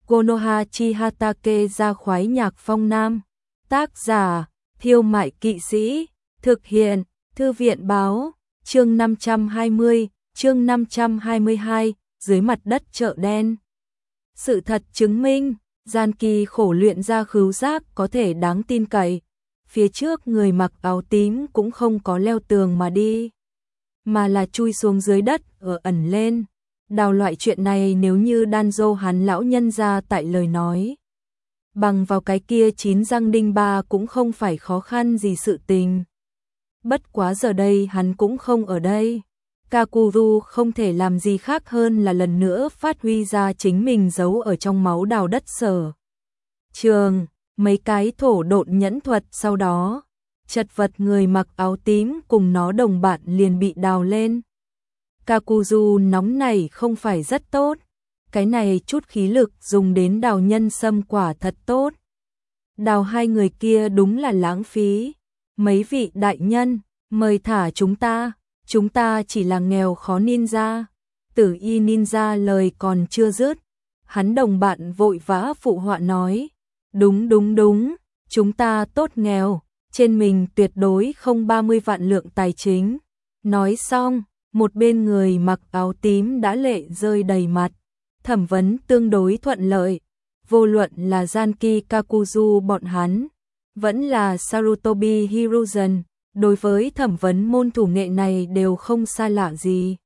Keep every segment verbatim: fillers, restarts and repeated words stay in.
Konoha Chihatake ra khoái nhạc phong nam. Tác giả, Thiêu Mại Kỵ Sĩ. Thực hiện, Thư viện báo. Chương năm trăm hai mươi, chương năm trăm hai mươi hai, dưới mặt đất chợ đen. Sự thật chứng minh, Gian Kỳ khổ luyện ra khứu giác có thể đáng tin cậy. Phía trước người mặc áo tím cũng không có leo tường mà đi, mà là chui xuống dưới đất ở ẩn lên. Đào loại chuyện này nếu như Danzo hắn lão nhân ra tại lời nói, bằng vào cái kia chín răng đinh ba cũng không phải khó khăn gì sự tình. Bất quá giờ đây hắn cũng không ở đây. Kakuru không thể làm gì khác hơn là lần nữa phát huy ra chính mình giấu ở trong máu đào đất sở trường, mấy cái thổ độn nhẫn thuật. Sau đó, chật vật người mặc áo tím cùng nó đồng bạn liền bị đào lên. Kakuru nóng này không phải rất tốt, cái này chút khí lực dùng đến đào nhân sâm quả thật tốt. Đào hai người kia đúng là lãng phí. Mấy vị đại nhân, mời thả chúng ta, chúng ta chỉ là nghèo khó ninja. Tử y ninja lời còn chưa dứt, hắn đồng bạn vội vã phụ họa nói, đúng đúng đúng, chúng ta tốt nghèo, trên mình tuyệt đối không ba mươi vạn lượng tài chính. Nói xong, một bên người mặc áo tím đã lệ rơi đầy mặt. Thẩm vấn tương đối thuận lợi, vô luận là Zanki Kakuzu bọn hắn, vẫn là Sarutobi Hiruzen, đối với thẩm vấn môn thủ nghệ này đều không xa lạ gì.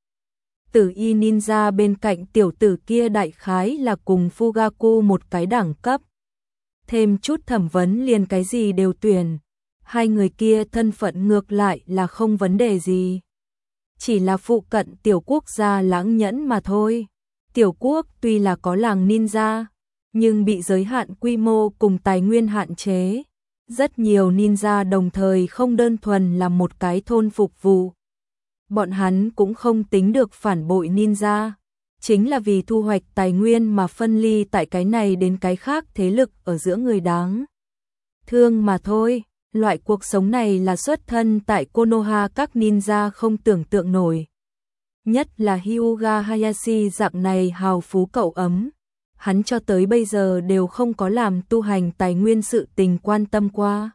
Tử y ninja bên cạnh tiểu tử kia đại khái là cùng Fugaku một cái đẳng cấp. Thêm chút thẩm vấn liền cái gì đều tuyển. Hai người kia thân phận ngược lại là không vấn đề gì. Chỉ là phụ cận tiểu quốc gia lãng nhẫn mà thôi. Tiểu quốc tuy là có làng ninja, nhưng bị giới hạn quy mô cùng tài nguyên hạn chế. Rất nhiều ninja đồng thời không đơn thuần là một cái thôn phục vụ. Bọn hắn cũng không tính được phản bội ninja, chính là vì thu hoạch tài nguyên mà phân ly tại cái này đến cái khác thế lực ở giữa người đáng thương mà thôi. Loại cuộc sống này là xuất thân tại Konoha các ninja không tưởng tượng nổi. Nhất là Hyuga Hayashi dạng này hào phú cậu ấm. Hắn cho tới bây giờ đều không có làm tu hành tài nguyên sự tình quan tâm qua.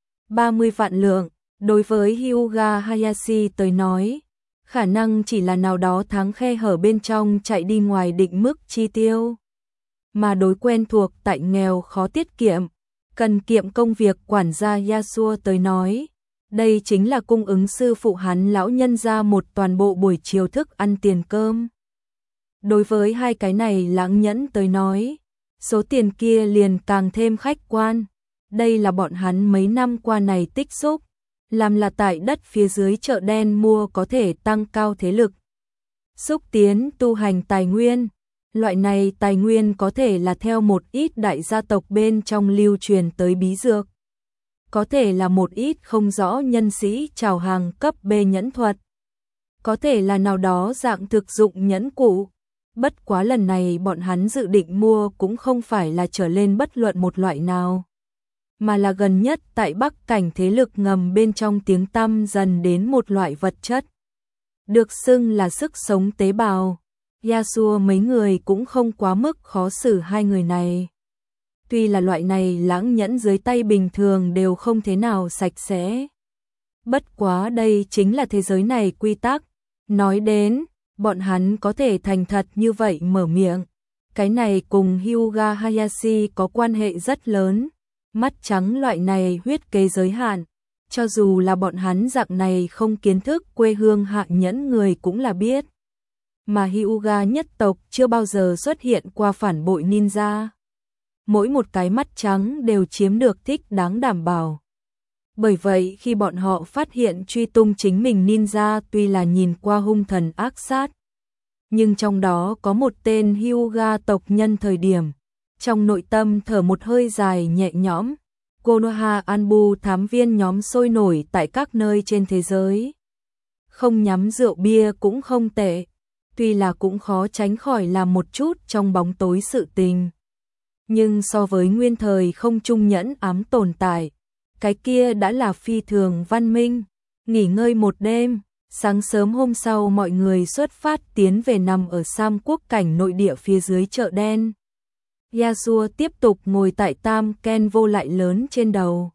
ba mươi vạn lượng, đối với Hyuga Hayashi tới nói, khả năng chỉ là nào đó tháng khe hở bên trong chạy đi ngoài định mức chi tiêu. Mà đối quen thuộc tại nghèo khó tiết kiệm, cần kiệm công việc quản gia Yasuo tới nói, đây chính là cung ứng sư phụ hắn lão nhân ra một toàn bộ buổi chiều thức ăn tiền cơm. Đối với hai cái này lãng nhẫn tới nói, số tiền kia liền càng thêm khách quan. Đây là bọn hắn mấy năm qua này tích xúc, làm là tại đất phía dưới chợ đen mua có thể tăng cao thế lực, xúc tiến tu hành tài nguyên. Loại này tài nguyên có thể là theo một ít đại gia tộc bên trong lưu truyền tới bí dược, có thể là một ít không rõ nhân sĩ chào hàng cấp B nhẫn thuật, có thể là nào đó dạng thực dụng nhẫn cụ. Bất quá lần này bọn hắn dự định mua cũng không phải là trở lên bất luận một loại nào, mà là gần nhất tại Bắc cảnh thế lực ngầm bên trong tiếng tăm dần đến một loại vật chất, được xưng là sức sống tế bào. Yasuo mấy người cũng không quá mức khó xử hai người này. Tuy là loại này lãng nhẫn dưới tay bình thường đều không thế nào sạch sẽ. Bất quá đây chính là thế giới này quy tắc. Nói đến, bọn hắn có thể thành thật như vậy mở miệng. Cái này cùng Hyuga Hayashi có quan hệ rất lớn. Mắt trắng loại này huyết kế giới hạn. Cho dù là bọn hắn dạng này không kiến thức quê hương hạ nhẫn người cũng là biết. Mà Hyuga nhất tộc chưa bao giờ xuất hiện qua phản bội ninja. Mỗi một cái mắt trắng đều chiếm được thích đáng đảm bảo. Bởi vậy khi bọn họ phát hiện truy tung chính mình ninja tuy là nhìn qua hung thần ác sát, nhưng trong đó có một tên Hyuga tộc nhân thời điểm, trong nội tâm thở một hơi dài nhẹ nhõm. Konoha Anbu thám viên nhóm sôi nổi tại các nơi trên thế giới. Không nhắm rượu bia cũng không tệ. Tuy là cũng khó tránh khỏi làm một chút trong bóng tối sự tình. Nhưng so với nguyên thời không trung nhẫn ám tồn tại, cái kia đã là phi thường văn minh. Nghỉ ngơi một đêm, sáng sớm hôm sau mọi người xuất phát tiến về nằm ở Sam quốc cảnh nội địa phía dưới chợ đen. Yasuo tiếp tục ngồi tại tam ken vô lại lớn trên đầu.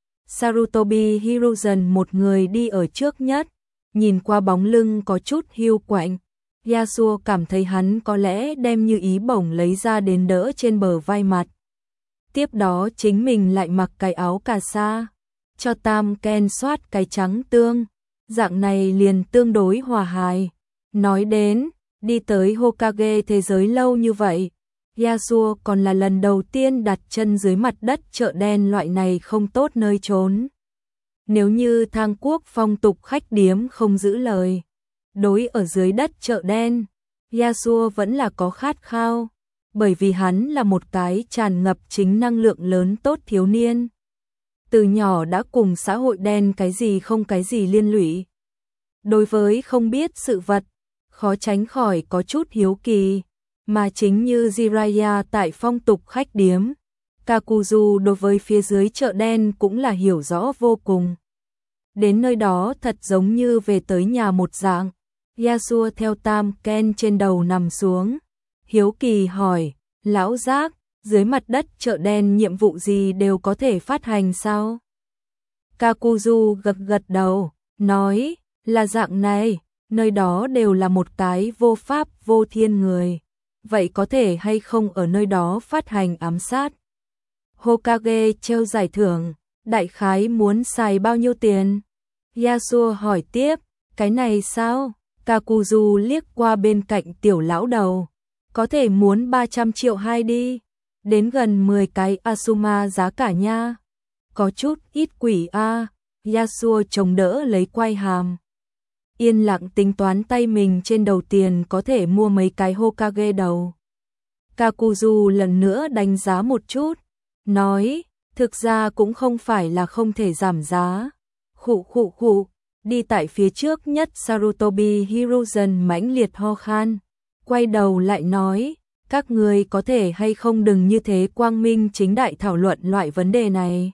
Sarutobi Hiruzen một người đi ở trước nhất, nhìn qua bóng lưng có chút hiu quạnh. Yasuo cảm thấy hắn có lẽ đem như ý bổng lấy ra đến đỡ trên bờ vai mặt. Tiếp đó chính mình lại mặc cái áo cà sa, cho tam ken xoát cái trắng tương, dạng này liền tương đối hòa hài. Nói đến, đi tới Hokage thế giới lâu như vậy, Yasuo còn là lần đầu tiên đặt chân dưới mặt đất chợ đen loại này không tốt nơi trốn. Nếu như Thang Quốc phong tục khách điếm không giữ lời, đối ở dưới đất chợ đen, Yasuo vẫn là có khát khao, bởi vì hắn là một cái tràn ngập chính năng lượng lớn tốt thiếu niên. Từ nhỏ đã cùng xã hội đen cái gì không cái gì liên lụy. Đối với không biết sự vật, khó tránh khỏi có chút hiếu kỳ, mà chính như Jiraiya tại phong tục khách điếm, Kakuzu đối với phía dưới chợ đen cũng là hiểu rõ vô cùng. Đến nơi đó thật giống như về tới nhà một dạng. Yasuo theo tam ken trên đầu nằm xuống, hiếu kỳ hỏi, lão giác, dưới mặt đất chợ đen nhiệm vụ gì đều có thể phát hành sao? Kakuzu gật gật đầu, nói, là dạng này, nơi đó đều là một cái vô pháp vô thiên người, vậy có thể hay không ở nơi đó phát hành ám sát? Hokage treo giải thưởng, đại khái muốn xài bao nhiêu tiền? Yasuo hỏi tiếp, cái này sao? Kakuzu liếc qua bên cạnh tiểu lão đầu, có thể muốn ba trăm triệu hai đi, đến gần mười cái Asuma giá cả nha. Có chút ít quỷ a. Yasuo chống đỡ lấy quay hàm, yên lặng tính toán tay mình trên đầu tiền có thể mua mấy cái Hokage đầu. Kakuzu lần nữa đánh giá một chút, nói, thực ra cũng không phải là không thể giảm giá. Khụ khụ khụ, đi tại phía trước nhất Sarutobi Hiruzen mãnh liệt ho khan, quay đầu lại nói, các người có thể hay không đừng như thế quang minh chính đại thảo luận loại vấn đề này.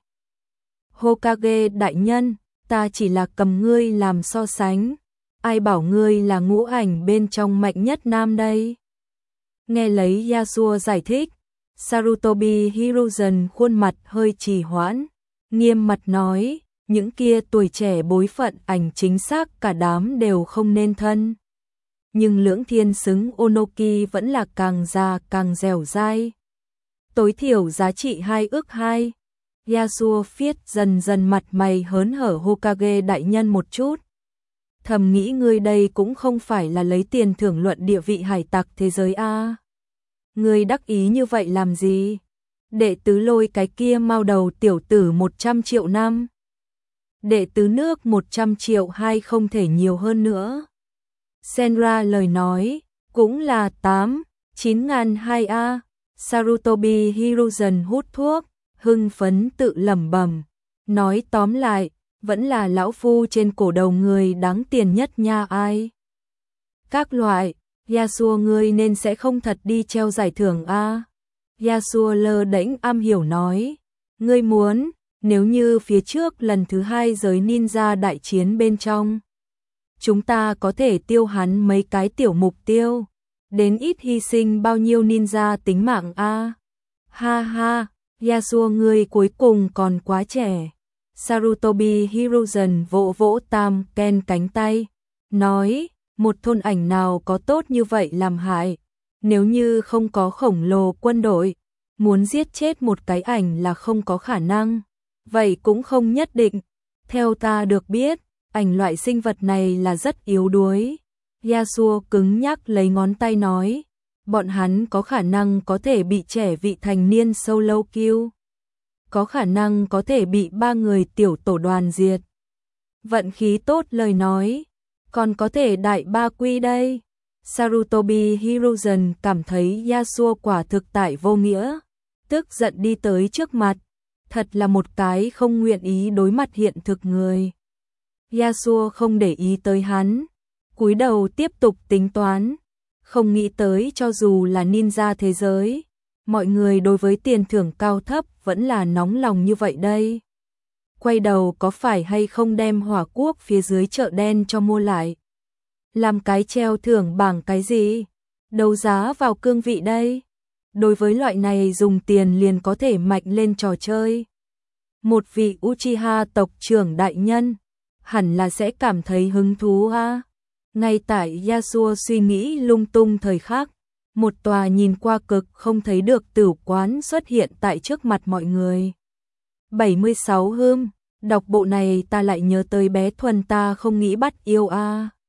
Hokage đại nhân, ta chỉ là cầm ngươi làm so sánh, ai bảo ngươi là ngũ ảnh bên trong mạnh nhất nam đây. Nghe lấy Yasuo giải thích, Sarutobi Hiruzen khuôn mặt hơi trì hoãn, nghiêm mặt nói, những kia tuổi trẻ bối phận ảnh chính xác cả đám đều không nên thân. Nhưng lưỡng thiên xứng Onoki vẫn là càng già càng dẻo dai. Tối thiểu giá trị hai ước hai. Yasuo phiết dần dần mặt mày hớn hở Hokage đại nhân một chút. Thầm nghĩ ngươi đây cũng không phải là lấy tiền thưởng luận địa vị hải tặc thế giới a. Ngươi đắc ý như vậy làm gì? Đệ tứ lôi cái kia mau đầu tiểu tử một trăm triệu năm. Đệ tứ nước một trăm triệu hay không thể nhiều hơn nữa. Senra lời nói, cũng là tám, chín ngàn hai a. Sarutobi Hiruzen hút thuốc, hưng phấn tự lẩm bẩm, nói tóm lại, vẫn là lão phu trên cổ đầu người đáng tiền nhất nha ai. Các loại, Yasuo ngươi nên sẽ không thật đi treo giải thưởng a. Yasuo lơ đễnh am hiểu nói, ngươi muốn, nếu như phía trước lần thứ hai giới ninja đại chiến bên trong, chúng ta có thể tiêu hắn mấy cái tiểu mục tiêu, đến ít hy sinh bao nhiêu ninja tính mạng a. Ha ha, Yasuo ngươi cuối cùng còn quá trẻ. Sarutobi Hiruzen vỗ vỗ tam ken cánh tay, nói, một thôn ảnh nào có tốt như vậy làm hại, nếu như không có khổng lồ quân đội, muốn giết chết một cái ảnh là không có khả năng, vậy cũng không nhất định. Theo ta được biết, ảnh loại sinh vật này là rất yếu đuối. Yasuo cứng nhắc lấy ngón tay nói, bọn hắn có khả năng có thể bị trẻ vị thành niên solo kill, có khả năng có thể bị ba người tiểu tổ đoàn diệt. Vận khí tốt lời nói, còn có thể đại ba quy đây. Sarutobi Hiruzen cảm thấy Yasuo quả thực tại vô nghĩa, tức giận đi tới trước mặt, thật là một cái không nguyện ý đối mặt hiện thực người. Yasuo không để ý tới hắn, cúi đầu tiếp tục tính toán, không nghĩ tới cho dù là ninja thế giới, mọi người đối với tiền thưởng cao thấp vẫn là nóng lòng như vậy đây. Quay đầu có phải hay không đem hỏa quốc phía dưới chợ đen cho mua lại? Làm cái treo thưởng bảng cái gì? Đấu giá vào cương vị đây? đối với loại này dùng tiền liền có thể mạnh lên trò chơi. Một vị Uchiha tộc trưởng đại nhân, hẳn là sẽ cảm thấy hứng thú ha. Ngay tại Yasuo suy nghĩ lung tung thời khắc, một tòa nhìn qua cực không thấy được tử quán xuất hiện tại trước mặt mọi người. bảy mươi sáu Hương, đọc bộ này ta lại nhớ tới bé Thuần ta không nghĩ bắt yêu a.